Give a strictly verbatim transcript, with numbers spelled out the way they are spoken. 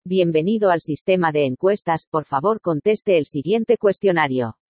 Bienvenido al sistema de encuestas, por favor conteste el siguiente cuestionario.